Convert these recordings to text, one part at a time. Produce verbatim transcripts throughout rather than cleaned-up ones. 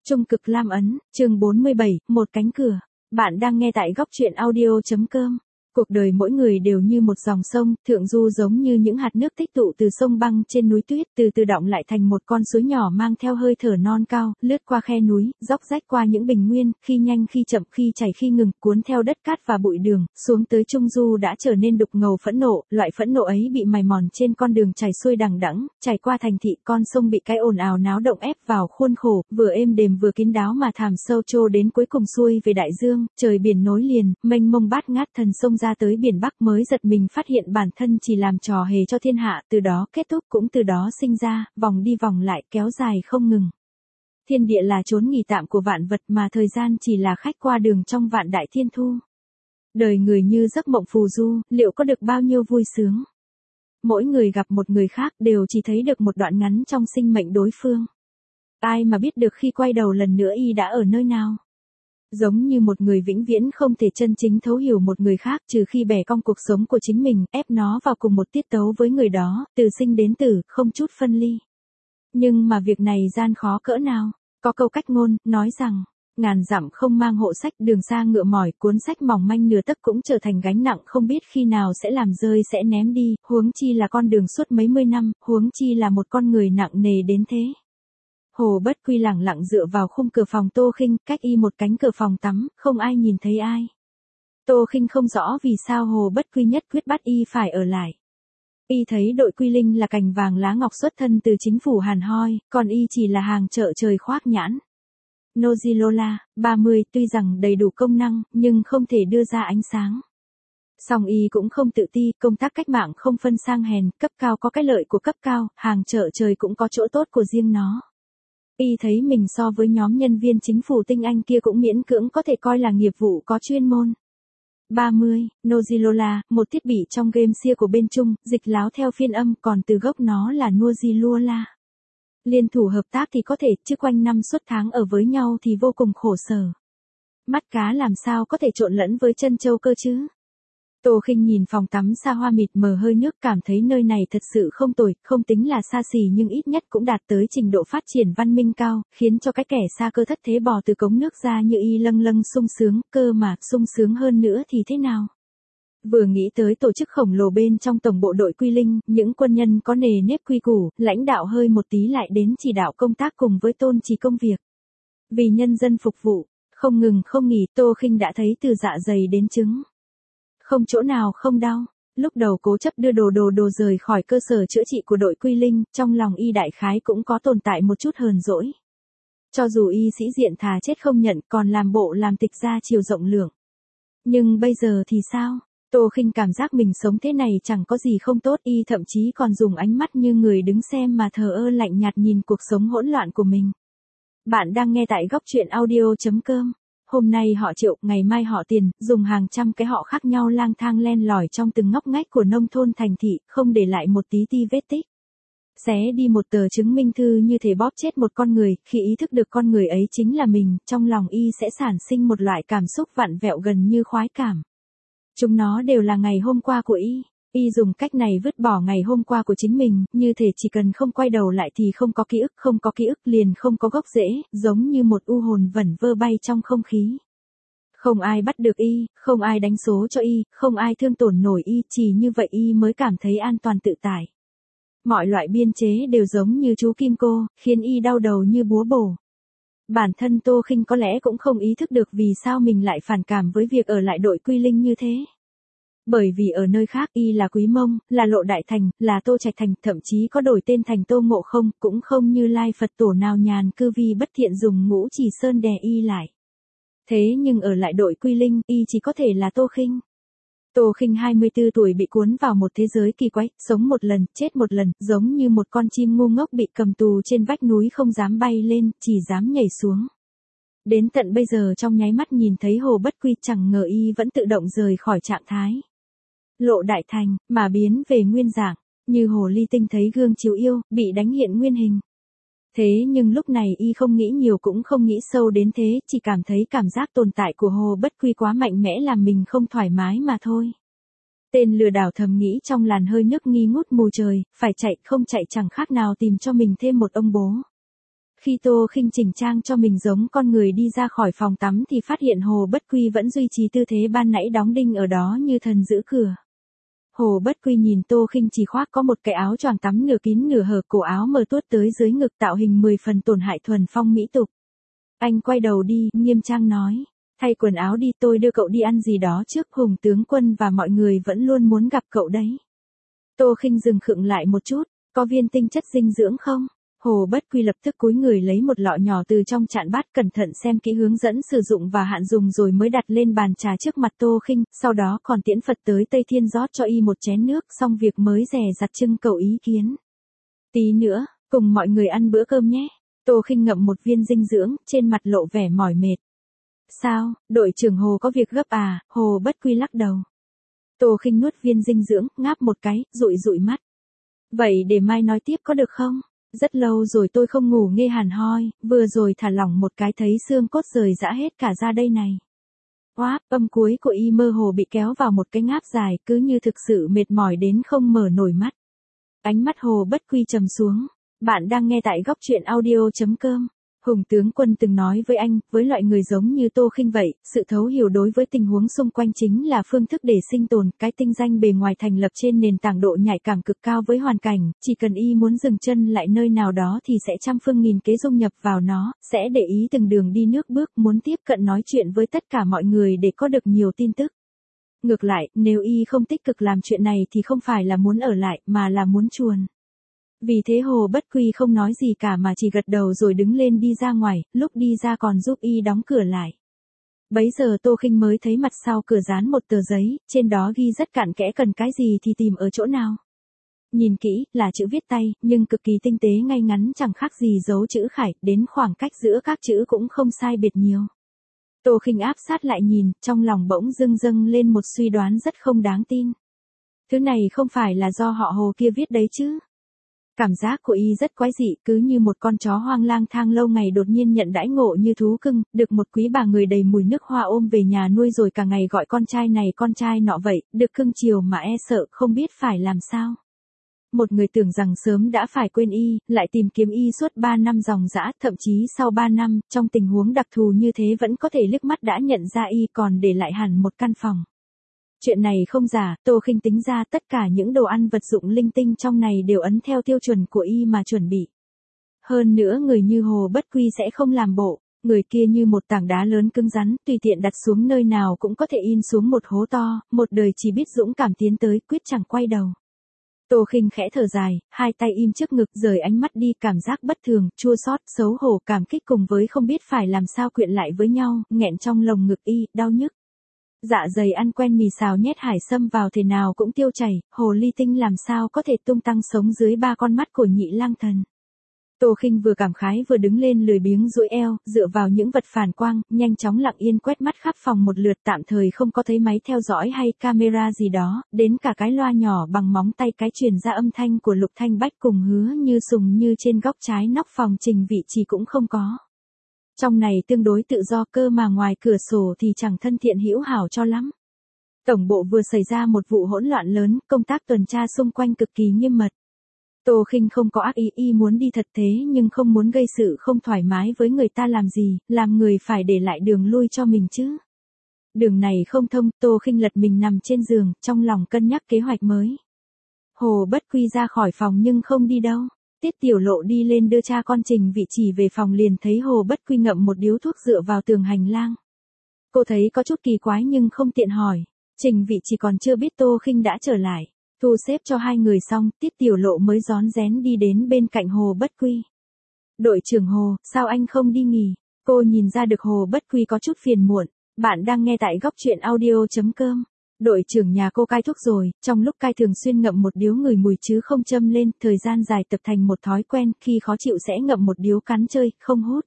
Trung cực lam ấn, chương bốn mươi bảy, một cánh cửa. Bạn đang nghe tại góc truyện audio.com. Cuộc đời mỗi người đều như một dòng sông, thượng du giống như những hạt nước tích tụ từ sông băng trên núi tuyết, từ từ đọng lại thành một con suối nhỏ mang theo hơi thở non cao, lướt qua khe núi, dốc rách qua những bình nguyên, khi nhanh khi chậm, khi chảy khi ngừng, cuốn theo đất cát và bụi đường, xuống tới trung du đã trở nên đục ngầu phẫn nộ, loại phẫn nộ ấy bị mài mòn trên con đường chảy xuôi đằng đẵng, chảy qua thành thị, con sông bị cái ồn ào náo động ép vào khuôn khổ, vừa êm đềm vừa kín đáo mà thảm sâu trô đến cuối cùng xuôi về đại dương, trời biển nối liền, mênh mông bát ngát, thần sông ra tới biển Bắc mới giật mình phát hiện bản thân chỉ làm trò hề cho thiên hạ, từ đó kết thúc cũng từ đó sinh ra, vòng đi vòng lại kéo dài không ngừng. Thiên địa là chốn nghỉ tạm của vạn vật mà thời gian chỉ là khách qua đường trong vạn đại thiên thu. Đời người như giấc mộng phù du, liệu có được bao nhiêu vui sướng? Mỗi người gặp một người khác đều chỉ thấy được một đoạn ngắn trong sinh mệnh đối phương. Ai mà biết được khi quay đầu lần nữa y đã ở nơi nào? Giống như một người vĩnh viễn không thể chân chính thấu hiểu một người khác trừ khi bẻ cong cuộc sống của chính mình, ép nó vào cùng một tiết tấu với người đó, từ sinh đến tử, không chút phân ly. Nhưng mà việc này gian khó cỡ nào? Có câu cách ngôn, nói rằng, ngàn dặm không mang hộ sách, đường xa ngựa mỏi, cuốn sách mỏng manh nửa tấc cũng trở thành gánh nặng không biết khi nào sẽ làm rơi sẽ ném đi, huống chi là con đường suốt mấy mươi năm, huống chi là một con người nặng nề đến thế. Hồ Bất Quy lẳng lặng dựa vào khung cửa phòng Tô Khinh, cách y một cánh cửa phòng tắm, không ai nhìn thấy ai. Tô Khinh không rõ vì sao Hồ Bất Quy nhất quyết bắt y phải ở lại. Y thấy đội Quy Linh là cành vàng lá ngọc xuất thân từ chính phủ Hàn Hoi, còn y chỉ là hàng chợ trời khoác nhãn. Nozilola, ba mươi, tuy rằng đầy đủ công năng, nhưng không thể đưa ra ánh sáng. Song y cũng không tự ti, công tác cách mạng không phân sang hèn, cấp cao có cái lợi của cấp cao, hàng chợ trời cũng có chỗ tốt của riêng nó. Y thấy mình so với nhóm nhân viên chính phủ tinh anh kia cũng miễn cưỡng có thể coi là nghiệp vụ có chuyên môn. ba mươi, Nozilola, một thiết bị trong game xia của bên Trung, dịch láo theo phiên âm, còn từ gốc nó là Nozilola. Liên thủ hợp tác thì có thể, chứ quanh năm suốt tháng ở với nhau thì vô cùng khổ sở. Mắt cá làm sao có thể trộn lẫn với chân châu cơ chứ? Tô Khinh nhìn phòng tắm xa hoa mịt mờ hơi nước, cảm thấy nơi này thật sự không tồi, không tính là xa xỉ nhưng ít nhất cũng đạt tới trình độ phát triển văn minh cao, khiến cho cái kẻ xa cơ thất thế bò từ cống nước ra như y lâng lâng sung sướng, cơ mà sung sướng hơn nữa thì thế nào? Vừa nghĩ tới tổ chức khổng lồ bên trong tổng bộ đội Quy Linh, những quân nhân có nề nếp quy củ, lãnh đạo hơi một tí lại đến chỉ đạo công tác cùng với tôn trì công việc. Vì nhân dân phục vụ, không ngừng không nghỉ, Tô Khinh đã thấy từ dạ dày đến trứng. Không chỗ nào không đau. Lúc đầu cố chấp đưa đồ đồ đồ rời khỏi cơ sở chữa trị của đội Quy Linh, trong lòng y đại khái cũng có tồn tại một chút hờn dỗi. Cho dù y sĩ diện thà chết không nhận, còn làm bộ làm tịch ra chiều rộng lượng. Nhưng bây giờ thì sao? Tô Khinh cảm giác mình sống thế này chẳng có gì không tốt, y thậm chí còn dùng ánh mắt như người đứng xem mà thờ ơ lạnh nhạt nhìn cuộc sống hỗn loạn của mình. Bạn đang nghe tại góc truyện audio.com. Hôm nay họ Triệu, ngày mai họ Tiền, dùng hàng trăm cái họ khác nhau lang thang len lỏi trong từng ngóc ngách của nông thôn thành thị, không để lại một tí ti vết tích. Xé đi một tờ chứng minh thư như thể bóp chết một con người, khi ý thức được con người ấy chính là mình, trong lòng y sẽ sản sinh một loại cảm xúc vặn vẹo gần như khoái cảm. Chúng nó đều là ngày hôm qua của y. Y dùng cách này vứt bỏ ngày hôm qua của chính mình, như thể chỉ cần không quay đầu lại thì không có ký ức, không có ký ức liền không có gốc rễ, giống như một u hồn vẩn vơ bay trong không khí. Không ai bắt được y, không ai đánh số cho y, không ai thương tổn nổi y, chỉ như vậy y mới cảm thấy an toàn tự tại. Mọi loại biên chế đều giống như chú Kim Cô, khiến y đau đầu như búa bổ. Bản thân Tô Khinh có lẽ cũng không ý thức được vì sao mình lại phản cảm với việc ở lại đội Quy Linh như thế. Bởi vì ở nơi khác y là Quý Mông, là Lộ Đại Thành, là Tô Trạch Thành, thậm chí có đổi tên thành Tô Ngộ Không, cũng không như Lai Phật Tổ nào nhàn cư vi bất thiện dùng ngũ chỉ sơn đè y lại. Thế nhưng ở lại đội Quy Linh, y chỉ có thể là Tô Khinh. Tô Khinh hai mươi tư tuổi bị cuốn vào một thế giới kỳ quái, sống một lần, chết một lần, giống như một con chim ngu ngốc bị cầm tù trên vách núi không dám bay lên, chỉ dám nhảy xuống. Đến tận bây giờ trong nháy mắt nhìn thấy Hồ Bất Quy chẳng ngờ y vẫn tự động rời khỏi trạng thái Lộ Đại Thành, mà biến về nguyên dạng, như hồ ly tinh thấy gương chiếu yêu, bị đánh hiện nguyên hình. Thế nhưng lúc này y không nghĩ nhiều cũng không nghĩ sâu đến thế, chỉ cảm thấy cảm giác tồn tại của Hồ Bất Quy quá mạnh mẽ làm mình không thoải mái mà thôi. Tên lừa đảo thầm nghĩ trong làn hơi nước nghi ngút mù trời, phải chạy không chạy chẳng khác nào tìm cho mình thêm một ông bố. Khi Tô Khinh chỉnh trang cho mình giống con người đi ra khỏi phòng tắm thì phát hiện Hồ Bất Quy vẫn duy trì tư thế ban nãy đóng đinh ở đó như thần giữ cửa. Hồ Bất Quy nhìn Tô Khinh chỉ khoác có một cái áo choàng tắm nửa kín nửa hở, cổ áo mờ tuốt tới dưới ngực, tạo hình mười phần tổn hại thuần phong mỹ tục. Anh quay đầu đi, nghiêm trang nói, thay quần áo đi, tôi đưa cậu đi ăn gì đó trước, Hùng tướng quân và mọi người vẫn luôn muốn gặp cậu đấy. Tô Khinh dừng khựng lại một chút, có viên tinh chất dinh dưỡng không? Hồ Bất Quy lập tức cúi người lấy một lọ nhỏ từ trong chạn bát, cẩn thận xem kỹ hướng dẫn sử dụng và hạn dùng rồi mới đặt lên bàn trà trước mặt Tô Khinh, sau đó còn tiễn Phật tới Tây Thiên rót cho y một chén nước, xong việc mới dè dặt trưng cầu ý kiến. Tí nữa, cùng mọi người ăn bữa cơm nhé. Tô Khinh ngậm một viên dinh dưỡng, trên mặt lộ vẻ mỏi mệt. Sao, đội trưởng Hồ có việc gấp à? Hồ Bất Quy lắc đầu. Tô Khinh nuốt viên dinh dưỡng, ngáp một cái, dụi dụi mắt. Vậy để mai nói tiếp có được không? Rất lâu rồi tôi không ngủ, nghe hàn hoi, vừa rồi thả lỏng một cái thấy xương cốt rời rã hết cả ra đây này. Oáp, âm cuối của y mơ hồ bị kéo vào một cái ngáp dài, cứ như thực sự mệt mỏi đến không mở nổi mắt. Ánh mắt Hồ Bất Quy trầm xuống. Bạn đang nghe tại góc truyện audio chấm com. Hùng tướng quân từng nói với anh, với loại người giống như Tô Khinh vậy, sự thấu hiểu đối với tình huống xung quanh chính là phương thức để sinh tồn, cái tinh danh bề ngoài thành lập trên nền tảng độ nhạy cảm cực cao với hoàn cảnh, chỉ cần y muốn dừng chân lại nơi nào đó thì sẽ trăm phương nghìn kế dung nhập vào nó, sẽ để ý từng đường đi nước bước, muốn tiếp cận nói chuyện với tất cả mọi người để có được nhiều tin tức. Ngược lại, nếu y không tích cực làm chuyện này thì không phải là muốn ở lại, mà là muốn chuồn. Vì thế Hồ Bất Quy không nói gì cả mà chỉ gật đầu rồi đứng lên đi ra ngoài, lúc đi ra còn giúp y đóng cửa lại. Bấy giờ Tô Khinh mới thấy mặt sau cửa dán một tờ giấy, trên đó ghi rất cặn kẽ cần cái gì thì tìm ở chỗ nào. Nhìn kỹ, là chữ viết tay, nhưng cực kỳ tinh tế ngay ngắn, chẳng khác gì dấu chữ khải, đến khoảng cách giữa các chữ cũng không sai biệt nhiều. Tô Khinh áp sát lại nhìn, trong lòng bỗng dưng dâng lên một suy đoán rất không đáng tin. Thứ này không phải là do họ Hồ kia viết đấy chứ? Cảm giác của y rất quái dị, cứ như một con chó hoang lang thang lâu ngày đột nhiên nhận đãi ngộ như thú cưng, được một quý bà người đầy mùi nước hoa ôm về nhà nuôi rồi cả ngày gọi con trai này con trai nọ vậy, được cưng chiều mà e sợ không biết phải làm sao. Một người tưởng rằng sớm đã phải quên y, lại tìm kiếm y suốt ba năm dòng dã, thậm chí sau ba năm, trong tình huống đặc thù như thế vẫn có thể liếc mắt đã nhận ra y, còn để lại hẳn một căn phòng. Chuyện này không giả, Tô Khinh tính ra tất cả những đồ ăn vật dụng linh tinh trong này đều ấn theo tiêu chuẩn của y mà chuẩn bị. Hơn nữa người như Hồ Bất Quy sẽ không làm bộ, người kia như một tảng đá lớn cứng rắn, tùy tiện đặt xuống nơi nào cũng có thể in xuống một hố to, một đời chỉ biết dũng cảm tiến tới, quyết chẳng quay đầu. Tô Khinh khẽ thở dài, hai tay im trước ngực, rời ánh mắt đi, cảm giác bất thường, chua xót, xấu hổ, cảm kích cùng với không biết phải làm sao quyện lại với nhau, nghẹn trong lồng ngực y, đau nhức. Dạ dày ăn quen mì xào nhét hải sâm vào thế nào cũng tiêu chảy, hồ ly tinh làm sao có thể tung tăng sống dưới ba con mắt của nhị lang thần. Tô Khinh vừa cảm khái vừa đứng lên lười biếng duỗi eo, dựa vào những vật phản quang, nhanh chóng lặng yên quét mắt khắp phòng một lượt, tạm thời không có thấy máy theo dõi hay camera gì đó, đến cả cái loa nhỏ bằng móng tay cái truyền ra âm thanh của Lục Thanh Bách cùng Hứa Như Sùng như trên góc trái nóc phòng trình vị trí cũng không có. Trong này tương đối tự do, cơ mà ngoài cửa sổ thì chẳng thân thiện hữu hảo cho lắm. Tổng bộ vừa xảy ra một vụ hỗn loạn lớn, công tác tuần tra xung quanh cực kỳ nghiêm mật. Tô Khinh không có ác ý, y muốn đi thật thế nhưng không muốn gây sự không thoải mái với người ta làm gì, làm người phải để lại đường lui cho mình chứ. Đường này không thông, Tô Khinh lật mình nằm trên giường, trong lòng cân nhắc kế hoạch mới. Hồ Bất Quy ra khỏi phòng nhưng không đi đâu. Tiết Tiểu Lộ đi lên đưa cha con Trình Vị chỉ về phòng liền thấy Hồ Bất Quy ngậm một điếu thuốc dựa vào tường hành lang. Cô thấy có chút kỳ quái nhưng không tiện hỏi. Trình Vị chỉ còn chưa biết Tô Khinh đã trở lại. Thu xếp cho hai người xong, Tiết Tiểu Lộ mới rón rén đi đến bên cạnh Hồ Bất Quy. Đội trưởng Hồ, sao anh không đi nghỉ? Cô nhìn ra được Hồ Bất Quy có chút phiền muộn. Bạn đang nghe tại góc truyện audio chấm com. Đội trưởng nhà cô cai thuốc rồi, trong lúc cai thường xuyên ngậm một điếu ngửi mùi chứ không châm lên, thời gian dài tập thành một thói quen, khi khó chịu sẽ ngậm một điếu cắn chơi, không hút.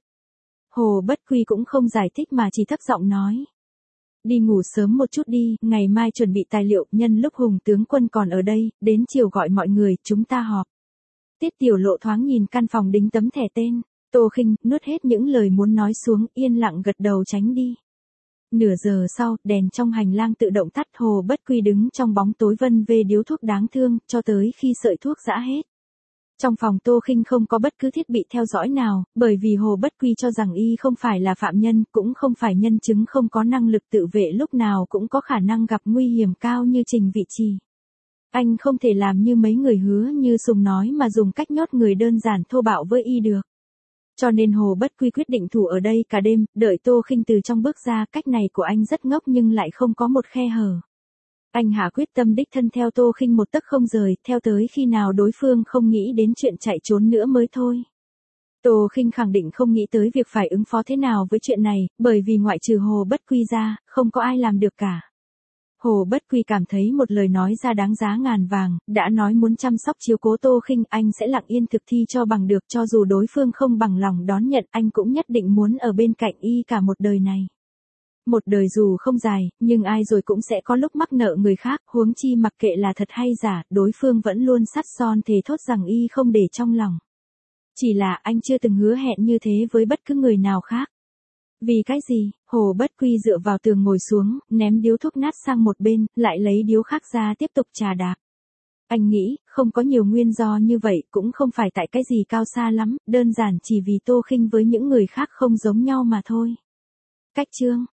Hồ Bất Quy cũng không giải thích mà chỉ thấp giọng nói. Đi ngủ sớm một chút đi, ngày mai chuẩn bị tài liệu, nhân lúc Hùng tướng quân còn ở đây, đến chiều gọi mọi người, chúng ta họp. Tiết Tiểu Lộ thoáng nhìn căn phòng đính tấm thẻ tên, Tô Khinh nuốt hết những lời muốn nói xuống, yên lặng gật đầu tránh đi. Nửa giờ sau, đèn trong hành lang tự động tắt, Hồ Bất Quy đứng trong bóng tối vân vê điếu thuốc đáng thương, cho tới khi sợi thuốc giã hết. Trong phòng Tô Khinh không có bất cứ thiết bị theo dõi nào, bởi vì Hồ Bất Quy cho rằng y không phải là phạm nhân, cũng không phải nhân chứng không có năng lực tự vệ lúc nào cũng có khả năng gặp nguy hiểm cao như Trình Vị Trì. Anh không thể làm như mấy người Hứa Như Sùng nói mà dùng cách nhốt người đơn giản thô bạo với y được. Cho nên Hồ Bất Quy quyết định thủ ở đây cả đêm, đợi Tô Khinh từ trong bước ra. Cách này của anh rất ngốc nhưng lại không có một khe hở. Anh hạ quyết tâm đích thân theo Tô Khinh một tấc không rời, theo tới khi nào đối phương không nghĩ đến chuyện chạy trốn nữa mới thôi. Tô Khinh khẳng định không nghĩ tới việc phải ứng phó thế nào với chuyện này, bởi vì ngoại trừ Hồ Bất Quy ra, không có ai làm được cả. Hồ Bất Quy cảm thấy một lời nói ra đáng giá ngàn vàng, đã nói muốn chăm sóc chiếu cố Tô Khinh, anh sẽ lặng yên thực thi cho bằng được, cho dù đối phương không bằng lòng đón nhận, anh cũng nhất định muốn ở bên cạnh y cả một đời này. Một đời dù không dài, nhưng ai rồi cũng sẽ có lúc mắc nợ người khác, huống chi mặc kệ là thật hay giả, đối phương vẫn luôn sắt son thề thốt rằng y không để trong lòng. Chỉ là anh chưa từng hứa hẹn như thế với bất cứ người nào khác. Vì cái gì? Hồ Bất Quy dựa vào tường ngồi xuống, ném điếu thuốc nát sang một bên, lại lấy điếu khác ra tiếp tục trà đạp. Anh nghĩ, không có nhiều nguyên do như vậy, cũng không phải tại cái gì cao xa lắm, đơn giản chỉ vì Tô Khinh với những người khác không giống nhau mà thôi. Cách chương